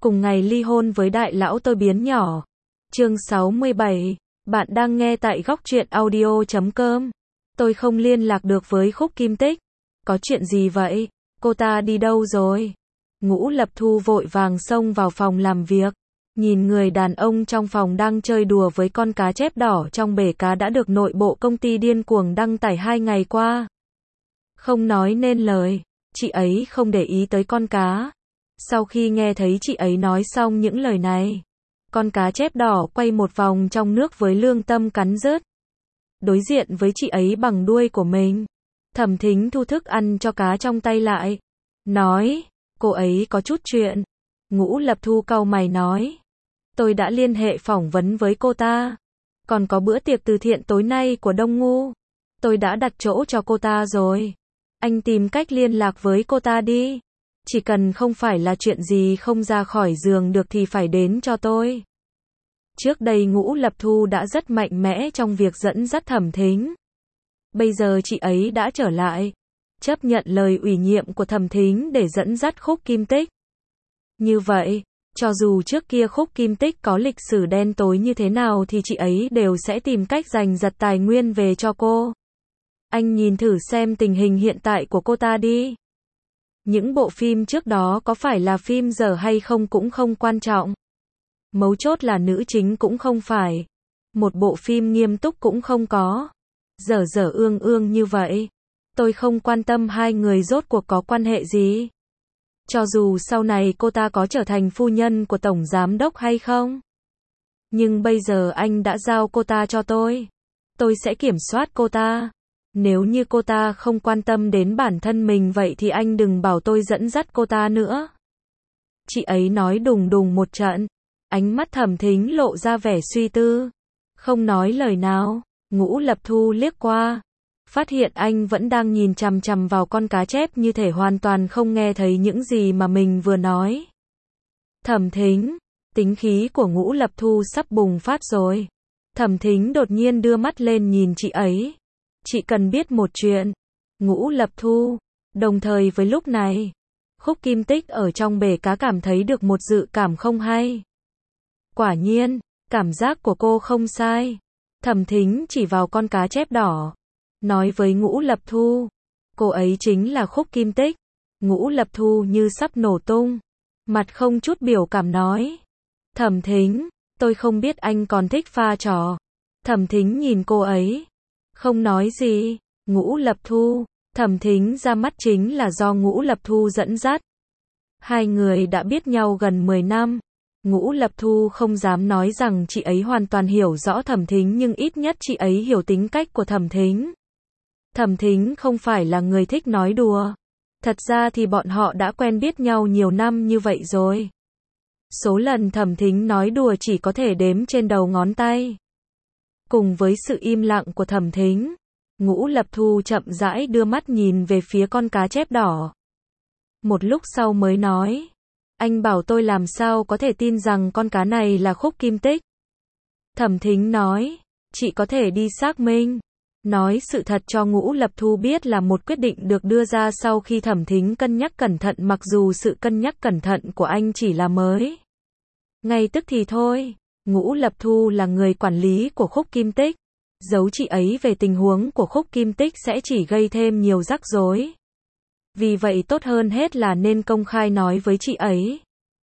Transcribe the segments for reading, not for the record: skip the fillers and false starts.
cùng ngày ly hôn với đại lão tôi biến nhỏ. Chương 67, bạn đang nghe tại góc truyện audio.com. Tôi không liên lạc được với Khúc Kim Tích. Có chuyện gì vậy? Cô ta đi đâu rồi? Ngũ Lập Thu vội vàng xông vào phòng làm việc. Nhìn người đàn ông trong phòng đang chơi đùa với con cá chép đỏ trong bể cá đã được nội bộ công ty điên cuồng đăng tải 2 ngày qua. Không nói nên lời, chị ấy không để ý tới con cá. Sau khi nghe thấy chị ấy nói xong những lời này, con cá chép đỏ quay một vòng trong nước với lương tâm cắn rứt. Đối diện với chị ấy bằng đuôi của mình, Thẩm Thính thu thức ăn cho cá trong tay lại. Nói, cô ấy có chút chuyện. Ngũ Lập Thu cau mày nói, tôi đã liên hệ phỏng vấn với cô ta. Còn có bữa tiệc từ thiện tối nay của Đông Ngu. Tôi đã đặt chỗ cho cô ta rồi. Anh tìm cách liên lạc với cô ta đi. Chỉ cần không phải là chuyện gì không ra khỏi giường được thì phải đến cho tôi. Trước đây Ngũ Lập Thu đã rất mạnh mẽ trong việc dẫn dắt Thẩm Thính. Bây giờ chị ấy đã trở lại, chấp nhận lời ủy nhiệm của Thẩm Thính để dẫn dắt Khúc Kim Tích. Như vậy, cho dù trước kia Khúc Kim Tích có lịch sử đen tối như thế nào thì chị ấy đều sẽ tìm cách giành giật tài nguyên về cho cô. Anh nhìn thử xem tình hình hiện tại của cô ta đi. Những bộ phim trước đó có phải là phim dở hay không cũng không quan trọng. Mấu chốt là nữ chính cũng không phải. Một bộ phim nghiêm túc cũng không có. Dở dở ương ương như vậy. Tôi không quan tâm hai người rốt cuộc có quan hệ gì. Cho dù sau này cô ta có trở thành phu nhân của tổng giám đốc hay không. Nhưng bây giờ anh đã giao cô ta cho tôi. Tôi sẽ kiểm soát cô ta. Nếu như cô ta không quan tâm đến bản thân mình vậy thì anh đừng bảo tôi dẫn dắt cô ta nữa. Chị ấy nói đùng đùng một trận. Ánh mắt Thẩm Thính lộ ra vẻ suy tư. Không nói lời nào. Ngũ Lập Thu liếc qua. Phát hiện anh vẫn đang nhìn chằm chằm vào con cá chép như thể hoàn toàn không nghe thấy những gì mà mình vừa nói. Thẩm Thính. Tính khí của Ngũ Lập Thu sắp bùng phát rồi. Thẩm Thính đột nhiên đưa mắt lên nhìn chị ấy. Chị cần biết một chuyện. Ngũ Lập Thu. Đồng thời với lúc này, Khúc Kim Tích ở trong bể cá cảm thấy được một dự cảm không hay. Quả nhiên, cảm giác của cô không sai. Thẩm Thính chỉ vào con cá chép đỏ. Nói với Ngũ Lập Thu. Cô ấy chính là Khúc Kim Tích. Ngũ Lập Thu như sắp nổ tung. Mặt không chút biểu cảm nói. Thẩm Thính, tôi không biết anh còn thích pha trò. Thẩm Thính nhìn cô ấy. Không nói gì. Ngũ Lập Thu. Thẩm Thính ra mắt chính là do Ngũ Lập Thu dẫn dắt. Hai người đã biết nhau gần 10 năm. Ngũ Lập Thu không dám nói rằng chị ấy hoàn toàn hiểu rõ Thẩm Thính nhưng ít nhất chị ấy hiểu tính cách của Thẩm Thính. Thẩm Thính không phải là người thích nói đùa. Thật ra thì bọn họ đã quen biết nhau nhiều năm như vậy rồi. Số lần Thẩm Thính nói đùa chỉ có thể đếm trên đầu ngón tay. Cùng với sự im lặng của Thẩm Thính, Ngũ Lập Thu chậm rãi đưa mắt nhìn về phía con cá chép đỏ. Một lúc sau mới nói. Anh bảo tôi làm sao có thể tin rằng con cá này là Khúc Kim Tích. Thẩm Thính nói. Chị có thể đi xác minh. Nói sự thật cho Ngũ Lập Thu biết là một quyết định được đưa ra sau khi Thẩm Thính cân nhắc cẩn thận mặc dù sự cân nhắc cẩn thận của anh chỉ là mới. Ngay tức thì thôi. Ngũ Lập Thu là người quản lý của Khúc Kim Tích. Giấu chị ấy về tình huống của Khúc Kim Tích sẽ chỉ gây thêm nhiều rắc rối. Vì vậy tốt hơn hết là nên công khai nói với chị ấy.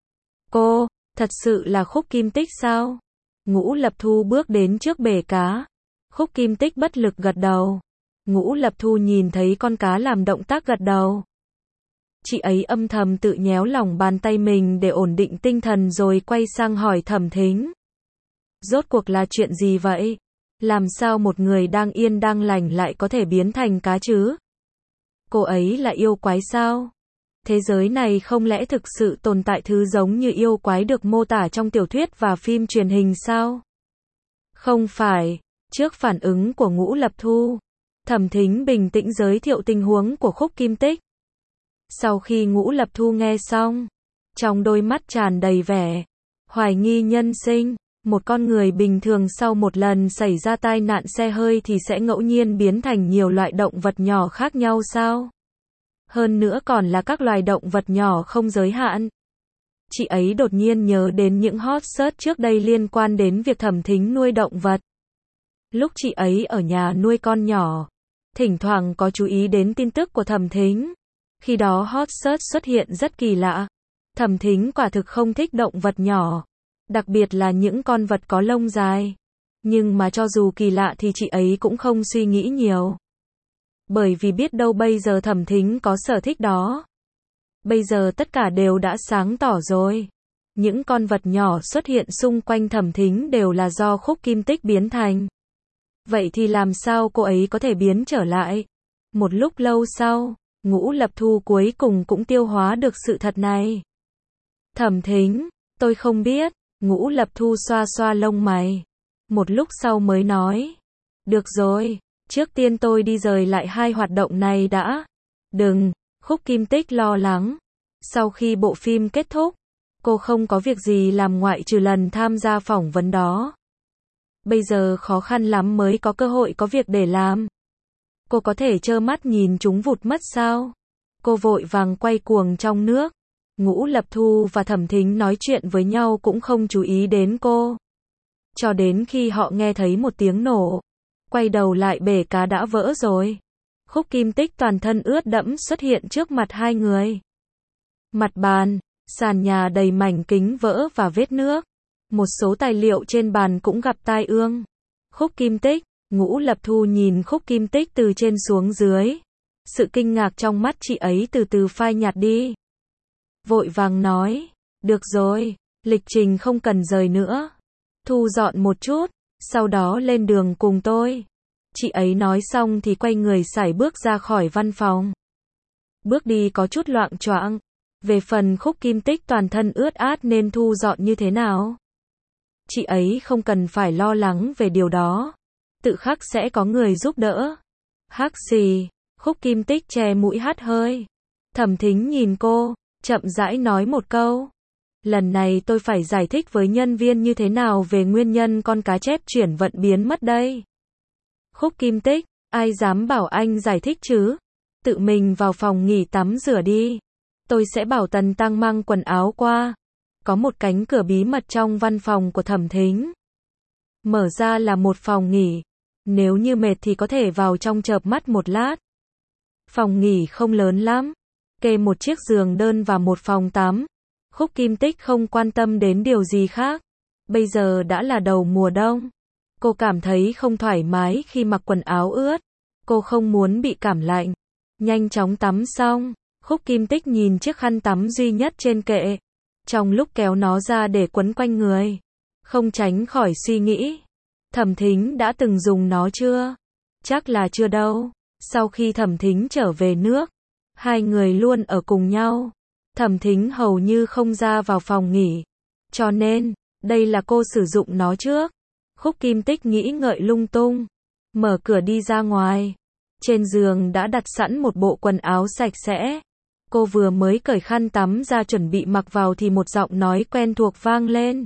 Cô, thật sự là Khúc Kim Tích sao? Ngũ Lập Thu bước đến trước bể cá. Khúc Kim Tích bất lực gật đầu. Ngũ Lập Thu nhìn thấy con cá làm động tác gật đầu. Chị ấy âm thầm tự nhéo lòng bàn tay mình để ổn định tinh thần rồi quay sang hỏi Thẩm Thính. Rốt cuộc là chuyện gì vậy? Làm sao một người đang yên đang lành lại có thể biến thành cá chứ? Cô ấy là yêu quái sao? Thế giới này không lẽ thực sự tồn tại thứ giống như yêu quái được mô tả trong tiểu thuyết và phim truyền hình sao? Không phải. Trước phản ứng của Ngũ Lập Thu, Thẩm Thính bình tĩnh giới thiệu tình huống của Khúc Kim Tích. Sau khi Ngũ Lập Thu nghe xong, trong đôi mắt tràn đầy vẻ hoài nghi nhân sinh. Một con người bình thường sau một lần xảy ra tai nạn xe hơi thì sẽ ngẫu nhiên biến thành nhiều loại động vật nhỏ khác nhau sao? Hơn nữa còn là các loài động vật nhỏ không giới hạn. Chị ấy đột nhiên nhớ đến những hot search trước đây liên quan đến việc Thẩm Thính nuôi động vật. Lúc chị ấy ở nhà nuôi con nhỏ, thỉnh thoảng có chú ý đến tin tức của Thẩm Thính. Khi đó hot search xuất hiện rất kỳ lạ. Thẩm Thính quả thực không thích động vật nhỏ, đặc biệt là những con vật có lông dài. Nhưng mà cho dù kỳ lạ thì chị ấy cũng không suy nghĩ nhiều. Bởi vì biết đâu bây giờ Thẩm Thính có sở thích đó. Bây giờ tất cả đều đã sáng tỏ rồi. Những con vật nhỏ xuất hiện xung quanh Thẩm Thính đều là do Khúc Kim Tích biến thành. Vậy thì làm sao cô ấy có thể biến trở lại? Một lúc lâu sau, Ngũ Lập Thu cuối cùng cũng tiêu hóa được sự thật này. Thẩm Thính, tôi không biết. Ngũ Lập Thu xoa xoa lông mày. Một lúc sau mới nói. Được rồi, trước tiên tôi đi rời lại hai hoạt động này đã. Đừng, Khúc Kim Tích lo lắng. Sau khi bộ phim kết thúc, cô không có việc gì làm ngoại trừ lần tham gia phỏng vấn đó. Bây giờ khó khăn lắm mới có cơ hội có việc để làm. Cô có thể trơ mắt nhìn chúng vụt mất sao? Cô vội vàng quay cuồng trong nước. Ngũ Lập Thu và Thẩm Thính nói chuyện với nhau cũng không chú ý đến cô. Cho đến khi họ nghe thấy một tiếng nổ. Quay đầu lại bể cá đã vỡ rồi. Khúc Kim Tích toàn thân ướt đẫm xuất hiện trước mặt hai người. Mặt bàn, sàn nhà đầy mảnh kính vỡ và vết nước. Một số tài liệu trên bàn cũng gặp tai ương. Khúc Kim Tích, Ngũ Lập Thu nhìn Khúc Kim Tích từ trên xuống dưới. Sự kinh ngạc trong mắt chị ấy từ từ phai nhạt đi. Vội vàng nói, được rồi, lịch trình không cần rời nữa. Thu dọn một chút, sau đó lên đường cùng tôi. Chị ấy nói xong thì quay người sải bước ra khỏi văn phòng. Bước đi có chút loạng choạng. Về phần Khúc Kim Tích toàn thân ướt át nên thu dọn như thế nào? Chị ấy không cần phải lo lắng về điều đó. Tự khắc sẽ có người giúp đỡ. Hắc xì, Khúc Kim Tích che mũi hắt hơi. Thẩm Thính nhìn cô, chậm rãi nói một câu. Lần này tôi phải giải thích với nhân viên như thế nào về nguyên nhân con cá chép chuyển vận biến mất đây. Khúc Kim Tích, ai dám bảo anh giải thích chứ? Tự mình vào phòng nghỉ tắm rửa đi. Tôi sẽ bảo Tần Tăng mang quần áo qua. Có một cánh cửa bí mật trong văn phòng của Thẩm Thính. Mở ra là một phòng nghỉ. Nếu như mệt thì có thể vào trong chợp mắt một lát. Phòng nghỉ không lớn lắm. Kê một chiếc giường đơn và một phòng tắm. Khúc Kim Tích không quan tâm đến điều gì khác. Bây giờ đã là đầu mùa đông. Cô cảm thấy không thoải mái khi mặc quần áo ướt. Cô không muốn bị cảm lạnh. Nhanh chóng tắm xong, Khúc Kim Tích nhìn chiếc khăn tắm duy nhất trên kệ. Trong lúc kéo nó ra để quấn quanh người, không tránh khỏi suy nghĩ. Thẩm Thính đã từng dùng nó chưa? Chắc là chưa đâu. Sau khi Thẩm Thính trở về nước, hai người luôn ở cùng nhau. Thẩm Thính hầu như không ra vào phòng nghỉ. Cho nên, đây là cô sử dụng nó trước. Khúc Kim Tích nghĩ ngợi lung tung. Mở cửa đi ra ngoài. Trên giường đã đặt sẵn một bộ quần áo sạch sẽ. Cô vừa mới cởi khăn tắm ra chuẩn bị mặc vào thì một giọng nói quen thuộc vang lên.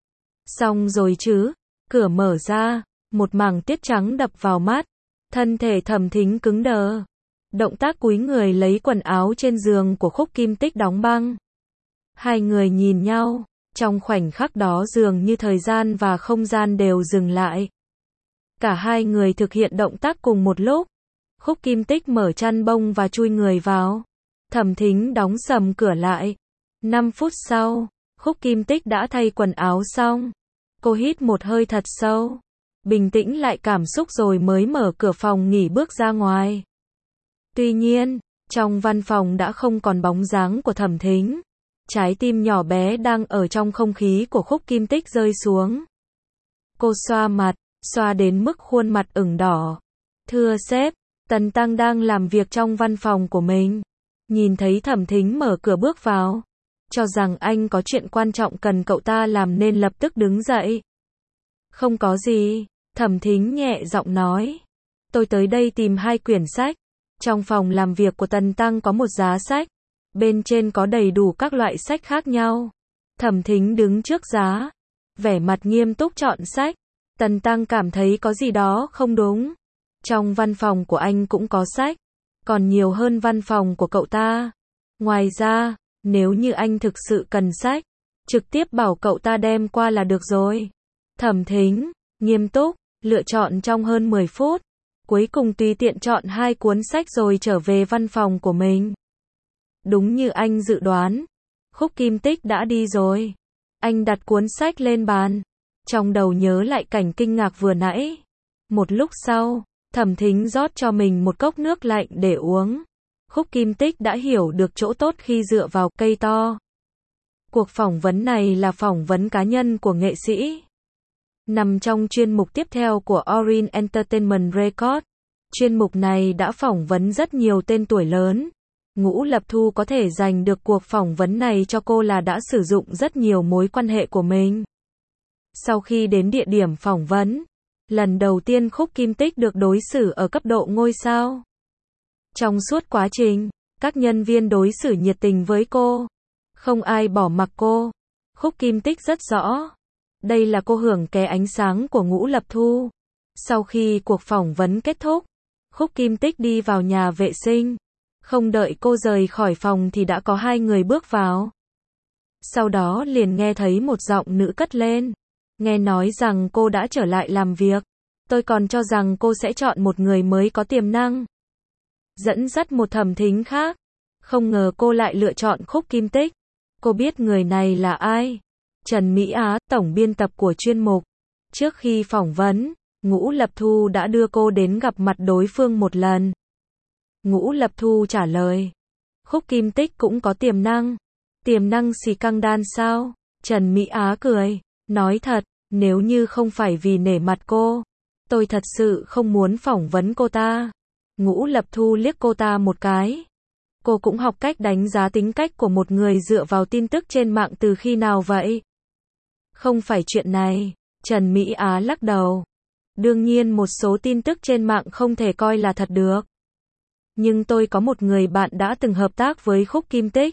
Xong rồi chứ? Cửa mở ra, một mảng tiết trắng đập vào mắt. Thân thể Thẩm Thính cứng đờ. Động tác cúi người lấy quần áo trên giường của Khúc Kim Tích đóng băng. Hai người nhìn nhau, trong khoảnh khắc đó dường như thời gian và không gian đều dừng lại. Cả hai người thực hiện động tác cùng một lúc. Khúc Kim Tích mở chăn bông và chui người vào. Thẩm Thính đóng sầm cửa lại. 5 phút sau, Khúc Kim Tích đã thay quần áo xong. Cô hít một hơi thật sâu. Bình tĩnh lại cảm xúc rồi mới mở cửa phòng nghỉ bước ra ngoài. Tuy nhiên, trong văn phòng đã không còn bóng dáng của Thẩm Thính. Trái tim nhỏ bé đang ở trong không khí của Khúc Kim Tích rơi xuống. Cô xoa mặt, xoa đến mức khuôn mặt ửng đỏ. Thưa sếp, Tần Tăng đang làm việc trong văn phòng của mình. Nhìn thấy Thẩm Thính mở cửa bước vào. Cho rằng anh có chuyện quan trọng cần cậu ta làm nên lập tức đứng dậy. Không có gì, Thẩm Thính nhẹ giọng nói. Tôi tới đây tìm 2 quyển sách. Trong phòng làm việc của Tần Tăng có một giá sách. Bên trên có đầy đủ các loại sách khác nhau. Thẩm Thính đứng trước giá. Vẻ mặt nghiêm túc chọn sách. Tần Tăng cảm thấy có gì đó không đúng. Trong văn phòng của anh cũng có sách. Còn nhiều hơn văn phòng của cậu ta. Ngoài ra, Nếu như anh thực sự cần sách, trực tiếp bảo cậu ta đem qua là được rồi. Thẩm Thính, nghiêm túc, lựa chọn trong hơn 10 phút. Cuối cùng tùy tiện chọn 2 cuốn sách rồi trở về văn phòng của mình. Đúng như anh dự đoán, Khúc Kim Tích đã đi rồi. Anh đặt cuốn sách lên bàn, trong đầu nhớ lại cảnh kinh ngạc vừa nãy. Một lúc sau, Thẩm Thính rót cho mình một cốc nước lạnh để uống. Khúc Kim Tích đã hiểu được chỗ tốt khi dựa vào cây to. Cuộc phỏng vấn này là phỏng vấn cá nhân của nghệ sĩ. Nằm trong chuyên mục tiếp theo của Orin Entertainment Record. Chuyên mục này đã phỏng vấn rất nhiều tên tuổi lớn. Ngũ Lập Thu có thể giành được cuộc phỏng vấn này cho cô là đã sử dụng rất nhiều mối quan hệ của mình. Sau khi đến địa điểm phỏng vấn, lần đầu tiên Khúc Kim Tích được đối xử ở cấp độ ngôi sao. Trong suốt quá trình, các nhân viên đối xử nhiệt tình với cô. Không ai bỏ mặc cô. Khúc Kim Tích rất rõ. Đây là cô hưởng ké ánh sáng của Ngũ Lập Thu. Sau khi cuộc phỏng vấn kết thúc, Khúc Kim Tích đi vào nhà vệ sinh. Không đợi cô rời khỏi phòng thì đã có 2 người bước vào. Sau đó liền nghe thấy một giọng nữ cất lên. Nghe nói rằng cô đã trở lại làm việc. Tôi còn cho rằng cô sẽ chọn một người mới có tiềm năng. Dẫn dắt một Thẩm Thính khác. Không ngờ cô lại lựa chọn Khúc Kim Tích. Cô biết người này là ai? Trần Mỹ Á, tổng biên tập của chuyên mục. Trước khi phỏng vấn, Ngũ Lập Thu đã đưa cô đến gặp mặt đối phương một lần. Ngũ Lập Thu trả lời. Khúc Kim Tích cũng có tiềm năng. Tiềm năng xì căng đan sao? Trần Mỹ Á cười. Nói thật, nếu như không phải vì nể mặt cô, tôi thật sự không muốn phỏng vấn cô ta. Ngũ Lập Thu liếc cô ta một cái. Cô cũng học cách đánh giá tính cách của một người dựa vào tin tức trên mạng từ khi nào vậy? Không phải chuyện này. Trần Mỹ Á lắc đầu. Đương nhiên một số tin tức trên mạng không thể coi là thật được. Nhưng tôi có một người bạn đã từng hợp tác với Khúc Kim Tích.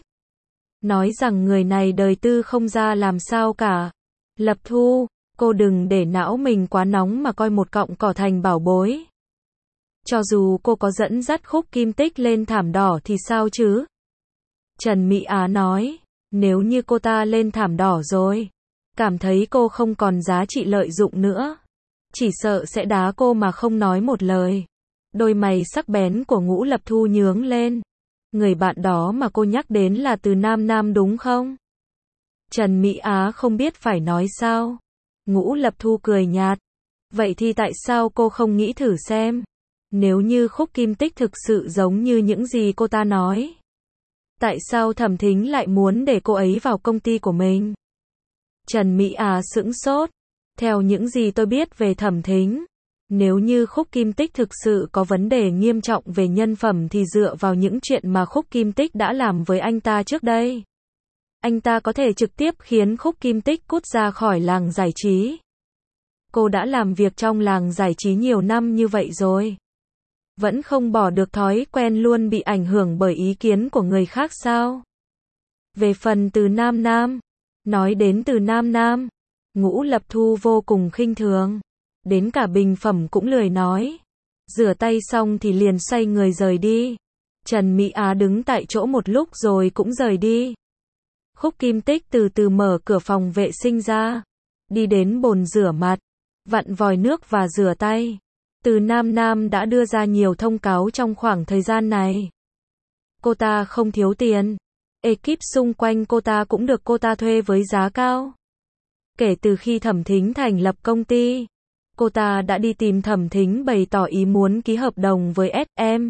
Nói rằng người này đời tư không ra làm sao cả. Lập Thu, cô đừng để não mình quá nóng mà coi một cọng cỏ thành bảo bối. Cho dù cô có dẫn dắt Khúc Kim Tích lên thảm đỏ thì sao chứ? Trần Mỹ Á nói, nếu như cô ta lên thảm đỏ rồi, cảm thấy cô không còn giá trị lợi dụng nữa, chỉ sợ sẽ đá cô mà không nói một lời. Đôi mày sắc bén của Ngũ Lập Thu nhướng lên. Người bạn đó mà cô nhắc đến là Từ Nam Nam đúng không? Trần Mỹ Á không biết phải nói sao. Ngũ Lập Thu cười nhạt. Vậy thì tại sao cô không nghĩ thử xem? Nếu như Khúc Kim Tích thực sự giống như những gì cô ta nói, tại sao Thẩm Thính lại muốn để cô ấy vào công ty của mình? Trần Mỹ Á sững sốt. Theo những gì tôi biết về Thẩm Thính, nếu như Khúc Kim Tích thực sự có vấn đề nghiêm trọng về nhân phẩm thì dựa vào những chuyện mà Khúc Kim Tích đã làm với anh ta trước đây, anh ta có thể trực tiếp khiến Khúc Kim Tích cút ra khỏi làng giải trí. Cô đã làm việc trong làng giải trí nhiều năm như vậy rồi, vẫn không bỏ được thói quen luôn bị ảnh hưởng bởi ý kiến của người khác sao? Về phần Từ Nam Nam, nói đến Từ Nam Nam, Ngũ Lập Thu vô cùng khinh thường, đến cả bình phẩm cũng lười nói. Rửa tay xong thì liền xoay người rời đi. Trần Mỹ Á đứng tại chỗ một lúc rồi cũng rời đi. Khúc Kim Tích từ từ mở cửa phòng vệ sinh ra, đi đến bồn rửa mặt, vặn vòi nước và rửa tay. Từ Nam Nam đã đưa ra nhiều thông cáo trong khoảng thời gian này. Cô ta không thiếu tiền. Ekip xung quanh cô ta cũng được cô ta thuê với giá cao. Kể từ khi Thẩm Thính thành lập công ty, cô ta đã đi tìm Thẩm Thính bày tỏ ý muốn ký hợp đồng với SM.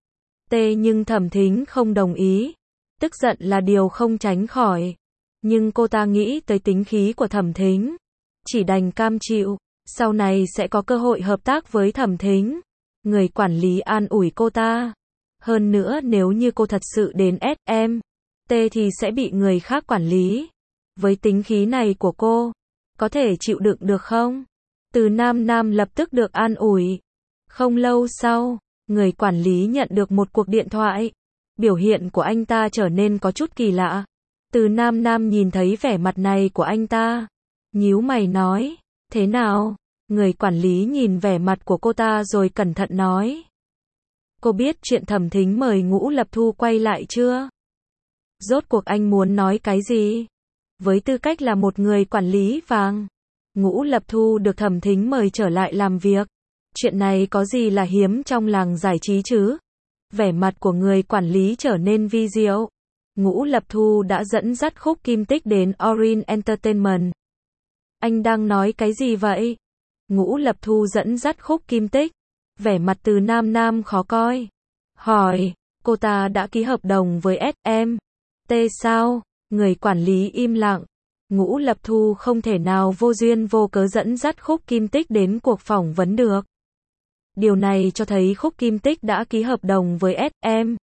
Nhưng Thẩm Thính không đồng ý. Tức giận là điều không tránh khỏi. Nhưng cô ta nghĩ tới tính khí của Thẩm Thính, chỉ đành cam chịu. Sau này sẽ có cơ hội hợp tác với Thẩm Thính. Người quản lý an ủi cô ta. Hơn nữa nếu như cô thật sự đến SM thì sẽ bị người khác quản lý. Với tính khí này của cô, có thể chịu đựng được không? Từ Nam Nam lập tức được an ủi. Không lâu sau, người quản lý nhận được một cuộc điện thoại. Biểu hiện của anh ta trở nên có chút kỳ lạ. Từ Nam Nam nhìn thấy vẻ mặt này của anh ta, nhíu mày nói, thế nào? Người quản lý nhìn vẻ mặt của cô ta rồi cẩn thận nói, cô biết chuyện Thẩm Thính mời Ngũ Lập Thu quay lại chưa? Rốt cuộc anh muốn nói cái gì? Với tư cách là một người quản lý vàng, Ngũ Lập Thu được Thẩm Thính mời trở lại làm việc. Chuyện này có gì là hiếm trong làng giải trí chứ? Vẻ mặt của người quản lý trở nên vi diệu. Ngũ Lập Thu đã dẫn dắt Khúc Kim Tích đến Orin Entertainment. Anh đang nói cái gì vậy? Ngũ Lập Thu dẫn dắt Khúc Kim Tích. Vẻ mặt Từ Nam Nam khó coi. Hỏi, cô ta đã ký hợp đồng với SM. T sao? Người quản lý im lặng. Ngũ Lập Thu không thể nào vô duyên vô cớ dẫn dắt Khúc Kim Tích đến cuộc phỏng vấn được. Điều này cho thấy Khúc Kim Tích đã ký hợp đồng với SM.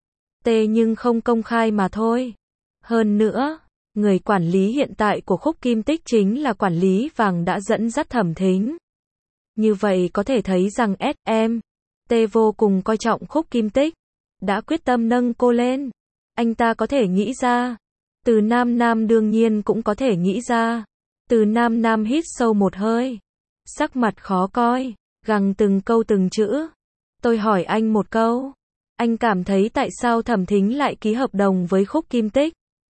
T nhưng không công khai mà thôi. Hơn nữa, người quản lý hiện tại của Khúc Kim Tích chính là quản lý vàng đã dẫn dắt Thẩm Thính. Như vậy có thể thấy rằng SM. T vô cùng coi trọng Khúc Kim Tích, đã quyết tâm nâng cô lên. Anh ta có thể nghĩ ra. Từ Nam Nam đương nhiên cũng có thể nghĩ ra. Từ Nam Nam hít sâu một hơi. Sắc mặt khó coi, gằn từng câu từng chữ. Tôi hỏi anh một câu. Anh cảm thấy tại sao Thẩm Thính lại ký hợp đồng với Khúc Kim Tích?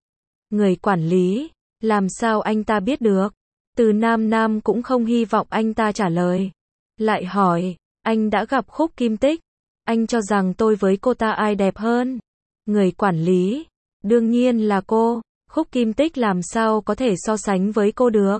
Người quản lý, làm sao anh ta biết được? Từ Nam Nam cũng không hy vọng anh ta trả lời. Lại hỏi, anh đã gặp Khúc Kim Tích. Anh cho rằng tôi với cô ta ai đẹp hơn? Người quản lý, đương nhiên là cô. Khúc Kim Tích làm sao có thể so sánh với cô được?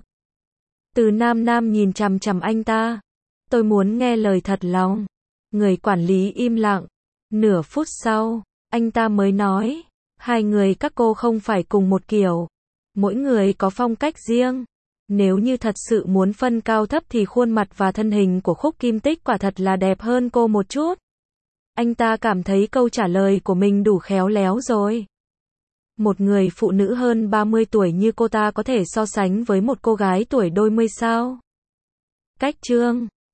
Từ Nam Nam nhìn chằm chằm anh ta. Tôi muốn nghe lời thật lòng. Người quản lý im lặng. Nửa phút sau, anh ta mới nói. Hai người các cô không phải cùng một kiểu. Mỗi người có phong cách riêng. Nếu như thật sự muốn phân cao thấp thì khuôn mặt và thân hình của Khúc Kim Tích quả thật là đẹp hơn cô một chút. Anh ta cảm thấy câu trả lời của mình đủ khéo léo rồi. Một người phụ nữ hơn 30 tuổi như cô ta có thể so sánh với một cô gái tuổi đôi mươi sao? Cách chương